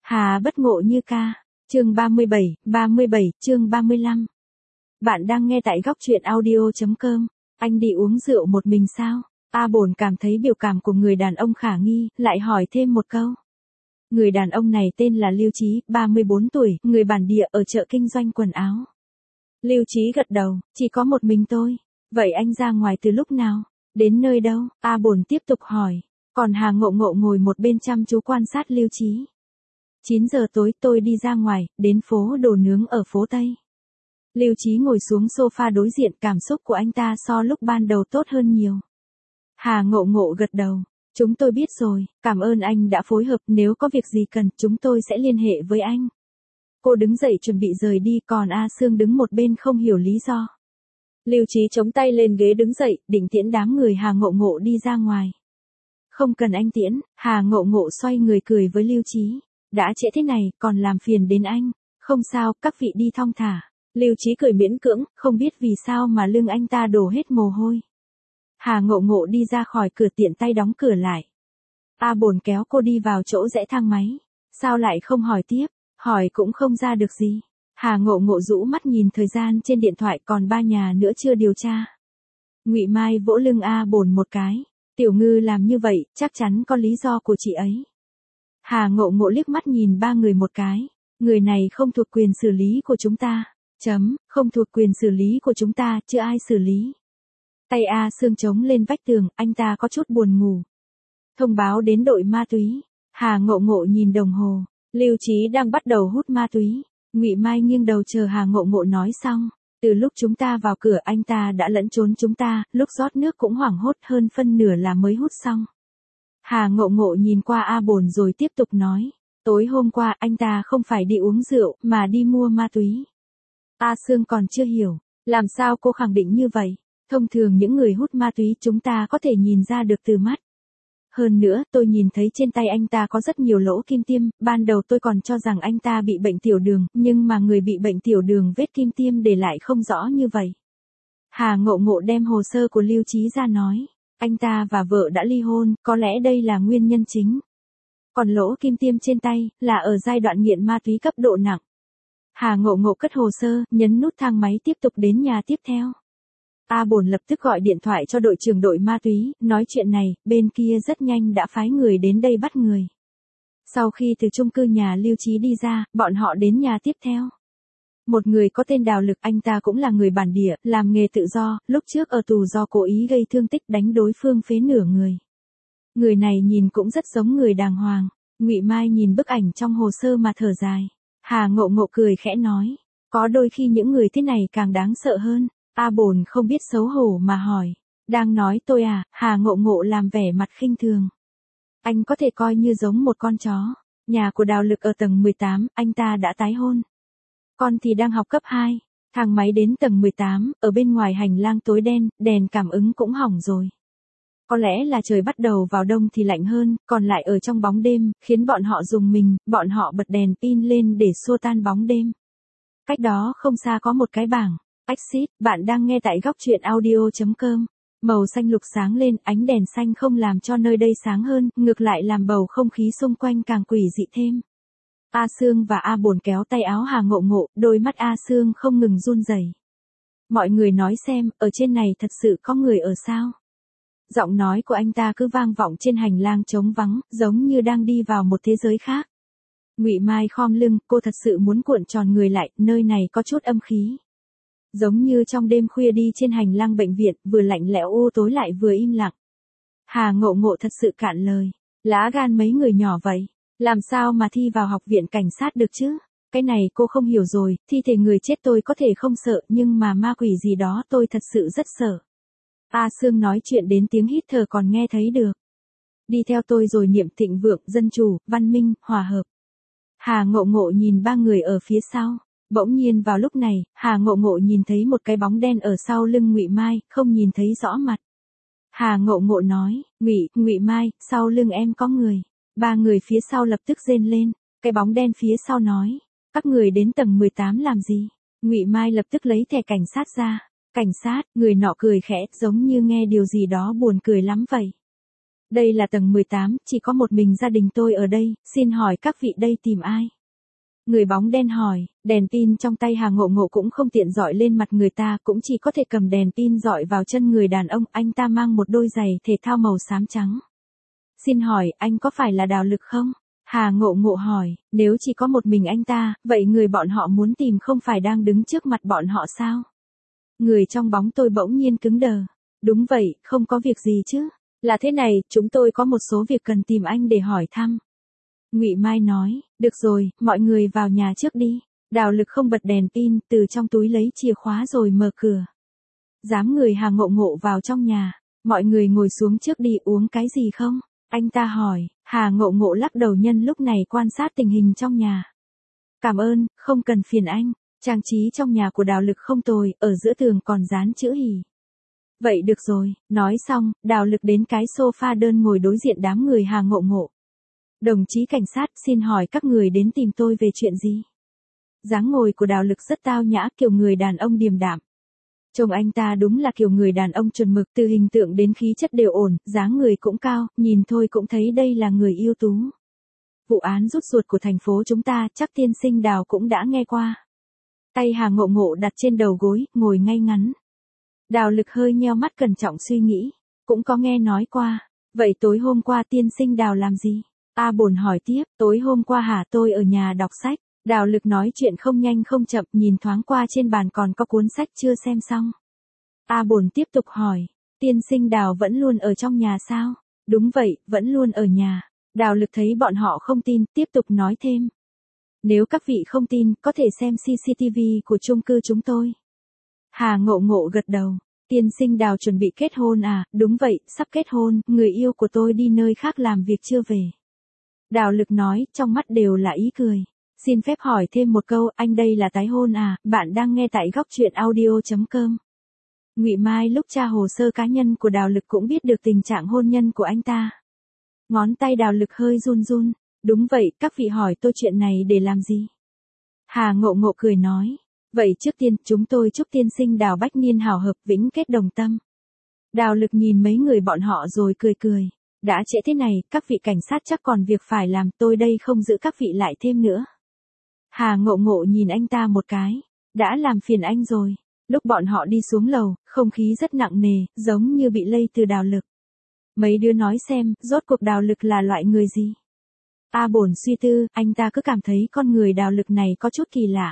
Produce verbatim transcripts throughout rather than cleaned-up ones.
Hà bất ngộ như ca. Chương ba mươi bảy, ba mươi bảy, chương ba mươi lăm. Bạn đang nghe tại góc truyện audio chấm com. Anh đi uống rượu một mình sao? A Bồn cảm thấy biểu cảm của người đàn ông khả nghi, lại hỏi thêm một câu. Người đàn ông này tên là Lưu Chí, ba mươi bốn tuổi, người bản địa ở chợ kinh doanh quần áo. Lưu Chí gật đầu, chỉ có một mình tôi. Vậy anh ra ngoài từ lúc nào? Đến nơi đâu? A Bồn tiếp tục hỏi. Còn Hà Ngộ Ngộ ngồi một bên chăm chú quan sát Lưu Chí. chín giờ tối tôi đi ra ngoài, đến phố đồ nướng ở phố Tây. Lưu Chí ngồi xuống sofa đối diện, cảm xúc của anh ta so lúc ban đầu tốt hơn nhiều. Hà Ngộ Ngộ gật đầu. Chúng tôi biết rồi, cảm ơn anh đã phối hợp, nếu có việc gì cần, chúng tôi sẽ liên hệ với anh. Cô đứng dậy chuẩn bị rời đi, còn A Sương đứng một bên không hiểu lý do. Lưu Chí chống tay lên ghế đứng dậy, định tiễn đám người Hà Ngộ Ngộ đi ra ngoài. Không cần anh tiễn, Hà Ngộ Ngộ xoay người cười với Lưu Chí. Đã trễ thế này, còn làm phiền đến anh. Không sao, các vị đi thong thả. Lưu Chí cười miễn cưỡng, không biết vì sao mà lưng anh ta đổ hết mồ hôi. Hà Ngộ Ngộ đi ra khỏi cửa, tiện tay đóng cửa lại. A Bồn kéo cô đi vào chỗ rẽ thang máy. Sao lại không hỏi tiếp? Hỏi cũng không ra được gì. Hà Ngộ Ngộ rũ mắt nhìn thời gian trên điện thoại, còn ba nhà nữa chưa điều tra. Ngụy Mai vỗ lưng A Bồn một cái. Tiểu Ngư làm như vậy, chắc chắn có lý do của chị ấy. Hà Ngộ Ngộ liếc mắt nhìn ba người một cái. Người này không thuộc quyền xử lý của chúng ta. Chấm, không thuộc quyền xử lý của chúng ta, chưa ai xử lý. Tay A Sương chống lên vách tường, anh ta có chút buồn ngủ. Thông báo đến đội ma túy. Hà Ngộ Ngộ nhìn đồng hồ. Lưu Chí đang bắt đầu hút ma túy. Ngụy Mai nghiêng đầu chờ Hà Ngộ Ngộ nói xong. Từ lúc chúng ta vào cửa anh ta đã lẫn trốn chúng ta, lúc rót nước cũng hoảng hốt, hơn phân nửa là mới hút xong. Hà Ngộ Ngộ nhìn qua A Bồn rồi tiếp tục nói. Tối hôm qua anh ta không phải đi uống rượu, mà đi mua ma túy. A Sương còn chưa hiểu. Làm sao cô khẳng định như vậy? Thông thường những người hút ma túy chúng ta có thể nhìn ra được từ mắt. Hơn nữa, tôi nhìn thấy trên tay anh ta có rất nhiều lỗ kim tiêm, ban đầu tôi còn cho rằng anh ta bị bệnh tiểu đường, nhưng mà người bị bệnh tiểu đường vết kim tiêm để lại không rõ như vậy. Hà Ngộ Ngộ đem hồ sơ của Lưu Chí ra nói. Anh ta và vợ đã ly hôn, có lẽ đây là nguyên nhân chính. Còn lỗ kim tiêm trên tay, là ở giai đoạn nghiện ma túy cấp độ nặng. Hà Ngộ Ngộ cất hồ sơ, nhấn nút thang máy tiếp tục đến nhà tiếp theo. A Bồn lập tức gọi điện thoại cho đội trưởng đội ma túy, nói chuyện này, bên kia rất nhanh đã phái người đến đây bắt người. Sau khi từ chung cư nhà Lưu Chí đi ra, bọn họ đến nhà tiếp theo. Một người có tên Đào Lực, anh ta cũng là người bản địa, làm nghề tự do, lúc trước ở tù do cố ý gây thương tích đánh đối phương phế nửa người. Người này nhìn cũng rất giống người đàng hoàng. Ngụy Mai nhìn bức ảnh trong hồ sơ mà thở dài. Hà Ngộ Ngộ cười khẽ nói, có đôi khi những người thế này càng đáng sợ hơn. A Bồn không biết xấu hổ mà hỏi, đang nói tôi à? Hà Ngộ Ngộ làm vẻ mặt khinh thường. Anh có thể coi như giống một con chó. Nhà của Đào Lực ở tầng mười tám, anh ta đã tái hôn. Con thì đang học cấp hai. Thang máy đến tầng mười tám, ở bên ngoài hành lang tối đen, đèn cảm ứng cũng hỏng rồi. Có lẽ là trời bắt đầu vào đông thì lạnh hơn, còn lại ở trong bóng đêm, khiến bọn họ rùng mình, bọn họ bật đèn pin lên để xua tan bóng đêm. Cách đó không xa có một cái bảng. Exit, bạn đang nghe tại góc truyện audio chấm com. Màu xanh lục sáng lên, ánh đèn xanh không làm cho nơi đây sáng hơn, ngược lại làm bầu không khí xung quanh càng quỷ dị thêm. A Sương và A Bồn kéo tay áo Hà Ngộ Ngộ, đôi mắt A Sương không ngừng run rẩy. Mọi người nói xem, ở trên này thật sự có người ở sao? Giọng nói của anh ta cứ vang vọng trên hành lang trống vắng, giống như đang đi vào một thế giới khác. Ngụy Mai khom lưng, cô thật sự muốn cuộn tròn người lại, nơi này có chút âm khí. Giống như trong đêm khuya đi trên hành lang bệnh viện, vừa lạnh lẽo u tối lại vừa im lặng. Hà Ngộ Ngộ thật sự cạn lời. Lá gan mấy người nhỏ vậy? Làm sao mà thi vào học viện cảnh sát được chứ? Cái này cô không hiểu rồi, thi thể người chết tôi có thể không sợ, nhưng mà ma quỷ gì đó tôi thật sự rất sợ. A Sương nói chuyện đến tiếng hít thở còn nghe thấy được. Đi theo tôi rồi niệm thịnh vượng, dân chủ, văn minh, hòa hợp. Hà Ngộ Ngộ nhìn ba người ở phía sau. Bỗng nhiên vào lúc này, Hà Ngộ Ngộ nhìn thấy một cái bóng đen ở sau lưng Ngụy Mai, không nhìn thấy rõ mặt. Hà Ngộ Ngộ nói, Ngụy, Ngụy Mai, sau lưng em có người. Ba người phía sau lập tức rên lên. Cái bóng đen phía sau nói, các người đến tầng mười tám làm gì? Ngụy Mai lập tức lấy thẻ cảnh sát ra. Cảnh sát, người nọ cười khẽ, giống như nghe điều gì đó buồn cười lắm vậy. Đây là tầng mười tám, chỉ có một mình gia đình tôi ở đây, xin hỏi các vị đây tìm ai? Người bóng đen hỏi, đèn pin trong tay Hà Ngộ Ngộ cũng không tiện dọi lên mặt người ta, cũng chỉ có thể cầm đèn pin dọi vào chân người đàn ông, anh ta mang một đôi giày thể thao màu xám trắng. Xin hỏi, anh có phải là Đào Lực không? Hà Ngộ Ngộ hỏi, nếu chỉ có một mình anh ta, vậy người bọn họ muốn tìm không phải đang đứng trước mặt bọn họ sao? Người trong bóng tôi bỗng nhiên cứng đờ. Đúng vậy, không có việc gì chứ. Là thế này, chúng tôi có một số việc cần tìm anh để hỏi thăm. Ngụy Mai nói, được rồi, mọi người vào nhà trước đi. Đào Lực không bật đèn pin, từ trong túi lấy chìa khóa rồi mở cửa. Dám người Hà Ngộ Ngộ vào trong nhà. Mọi người ngồi xuống trước đi, uống cái gì không? Anh ta hỏi. Hà Ngộ Ngộ lắc đầu nhân lúc này quan sát tình hình trong nhà. Cảm ơn, không cần phiền anh. Trang trí trong nhà của Đào Lực không tồi, ở giữa tường còn dán chữ hỉ. Vậy được rồi, nói xong, Đào Lực đến cái sofa đơn ngồi đối diện đám người Hà Ngộ Ngộ. Đồng chí cảnh sát, xin hỏi các người đến tìm tôi về chuyện gì? Dáng ngồi của Đào Lực rất tao nhã, kiểu người đàn ông điềm đạm. Trông anh ta đúng là kiểu người đàn ông chuẩn mực, từ hình tượng đến khí chất đều ổn, dáng người cũng cao, nhìn thôi cũng thấy đây là người ưu tú. Vụ án rút ruột của thành phố chúng ta, chắc tiên sinh Đào cũng đã nghe qua. Tay Hà Ngộ Ngộ đặt trên đầu gối, ngồi ngay ngắn. Đào Lực hơi nheo mắt cẩn trọng suy nghĩ. Cũng có nghe nói qua. Vậy tối hôm qua tiên sinh Đào làm gì? A Bồn hỏi tiếp, tối hôm qua hả, tôi ở nhà đọc sách. Đào Lực nói chuyện không nhanh không chậm, nhìn thoáng qua trên bàn còn có cuốn sách chưa xem xong. A Bồn tiếp tục hỏi, tiên sinh Đào vẫn luôn ở trong nhà sao? Đúng vậy, vẫn luôn ở nhà. Đào Lực thấy bọn họ không tin, tiếp tục nói thêm. Nếu các vị không tin, có thể xem xê xê tê vê của chung cư chúng tôi. Hà Ngộ Ngộ gật đầu. Tiên sinh Đào chuẩn bị kết hôn à? Đúng vậy, sắp kết hôn, người yêu của tôi đi nơi khác làm việc chưa về. Đào Lực nói, trong mắt đều là ý cười. Xin phép hỏi thêm một câu, anh đây là tái hôn à? Bạn đang nghe tại góc truyện audio chấm com. Ngụy Mai lúc tra hồ sơ cá nhân của Đào Lực cũng biết được tình trạng hôn nhân của anh ta. Ngón tay Đào Lực hơi run run. Đúng vậy, các vị hỏi tôi chuyện này để làm gì? Hà Ngộ Ngộ cười nói. Vậy trước tiên, chúng tôi chúc tiên sinh Đào bách niên hảo hợp, vĩnh kết đồng tâm. Đào Lực nhìn mấy người bọn họ rồi cười cười. Đã trễ thế này, các vị cảnh sát chắc còn việc phải làm, tôi đây không giữ các vị lại thêm nữa. Hà Ngộ Ngộ nhìn anh ta một cái. Đã làm phiền anh rồi. Lúc bọn họ đi xuống lầu, không khí rất nặng nề, giống như bị lây từ Đào Lực. Mấy đứa nói xem, rốt cuộc Đào Lực là loại người gì? A Bồn suy tư, anh ta cứ cảm thấy con người Đào Lực này có chút kỳ lạ.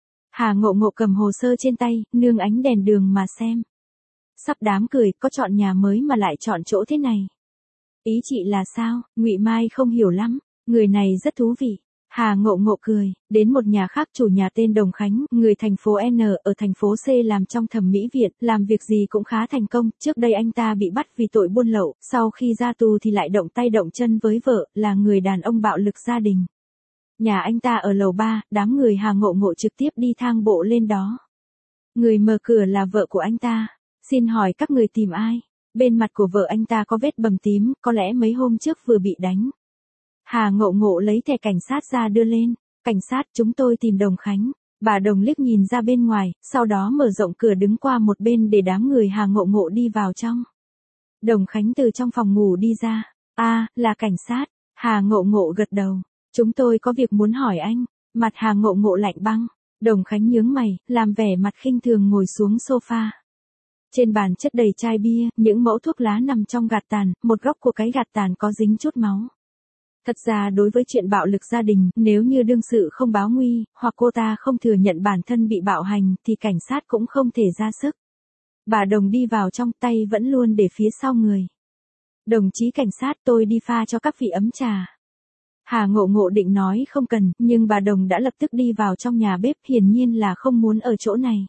Hà Ngộ Ngộ cầm hồ sơ trên tay, nương ánh đèn đường mà xem. Sắp đám cười, có chọn nhà mới mà lại chọn chỗ thế này. Ý chị là sao? Ngụy Mai không hiểu lắm. Người này rất thú vị. Hà Ngộ Ngộ cười, đến một nhà khác, chủ nhà tên Đồng Khánh, người thành phố N, ở thành phố C, làm trong thẩm mỹ viện, làm việc gì cũng khá thành công. Trước đây anh ta bị bắt vì tội buôn lậu, sau khi ra tù thì lại động tay động chân với vợ, là người đàn ông bạo lực gia đình. Nhà anh ta ở lầu ba, đám người Hà Ngộ Ngộ trực tiếp đi thang bộ lên đó. Người mở cửa là vợ của anh ta. Xin hỏi các người tìm ai? Bên mặt của vợ anh ta có vết bầm tím, có lẽ mấy hôm trước vừa bị đánh. Hà Ngộ Ngộ lấy thẻ cảnh sát ra đưa lên. Cảnh sát, chúng tôi tìm Đồng Khánh. Bà Đồng liếc nhìn ra bên ngoài, sau đó mở rộng cửa đứng qua một bên để đám người Hà Ngộ Ngộ đi vào trong. Đồng Khánh từ trong phòng ngủ đi ra. À, là cảnh sát. Hà Ngộ Ngộ gật đầu. Chúng tôi có việc muốn hỏi anh. Mặt Hà Ngộ Ngộ lạnh băng. Đồng Khánh nhướng mày, làm vẻ mặt khinh thường ngồi xuống sofa. Trên bàn chất đầy chai bia, những mẫu thuốc lá nằm trong gạt tàn, một góc của cái gạt tàn có dính chút máu. Thật ra đối với chuyện bạo lực gia đình, nếu như đương sự không báo nguy, hoặc cô ta không thừa nhận bản thân bị bạo hành, thì cảnh sát cũng không thể ra sức. Bà Đồng đi vào trong, tay vẫn luôn để phía sau người. Đồng chí cảnh sát, tôi đi pha cho các vị ấm trà. Hà Ngộ Ngộ định nói không cần, nhưng bà Đồng đã lập tức đi vào trong nhà bếp, hiển nhiên là không muốn ở chỗ này.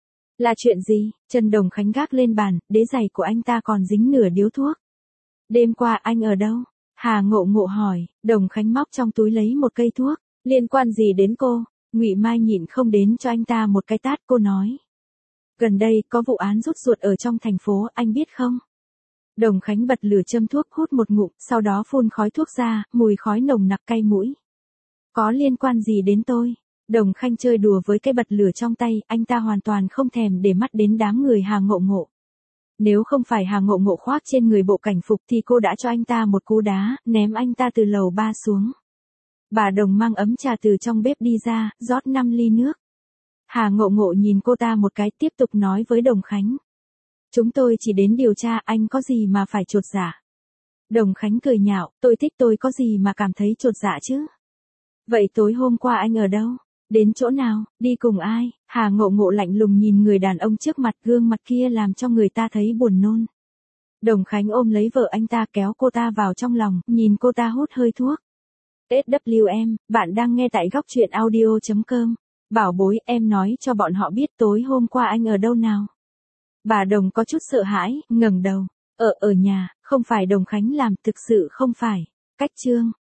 Là chuyện gì? Chân Đồng Khánh gác lên bàn, đế giày của anh ta còn dính nửa điếu thuốc. Đêm qua anh ở đâu? Hà Ngộ Ngộ hỏi. Đồng Khánh móc trong túi lấy một cây thuốc. Liên quan gì đến cô? Ngụy Mai nhịn không đến cho anh ta một cái tát, cô nói. Gần đây có vụ án rút ruột ở trong thành phố, anh biết không? Đồng Khánh bật lửa châm thuốc, hút một ngụm, sau đó phun khói thuốc ra, mùi khói nồng nặc cay mũi. Có liên quan gì đến tôi? Đồng Khánh chơi đùa với cái bật lửa trong tay, anh ta hoàn toàn không thèm để mắt đến đám người Hà Ngộ Ngộ. Nếu không phải Hà Ngộ Ngộ khoác trên người bộ cảnh phục thì cô đã cho anh ta một cú đá, ném anh ta từ lầu ba xuống. Bà Đồng mang ấm trà từ trong bếp đi ra, rót năm ly nước. Hà Ngộ Ngộ nhìn cô ta một cái, tiếp tục nói với Đồng Khánh. Chúng tôi chỉ đến điều tra, anh có gì mà phải chột dạ. Đồng Khánh cười nhạo, tôi thích tôi có gì mà cảm thấy chột dạ chứ. Vậy tối hôm qua anh ở đâu? Đến chỗ nào? Đi cùng ai? Hà Ngộ Ngộ lạnh lùng nhìn người đàn ông trước mặt, gương mặt kia làm cho người ta thấy buồn nôn. Đồng Khánh ôm lấy vợ anh ta, kéo cô ta vào trong lòng, nhìn cô ta hút hơi thuốc. ét vê em, bạn đang nghe tại góc truyện audio chấm com. Bảo bối, em nói cho bọn họ biết tối hôm qua anh ở đâu nào. Bà Đồng có chút sợ hãi, ngẩng đầu. Ở ở nhà, không phải Đồng Khánh làm, thực sự không phải. Cách chương.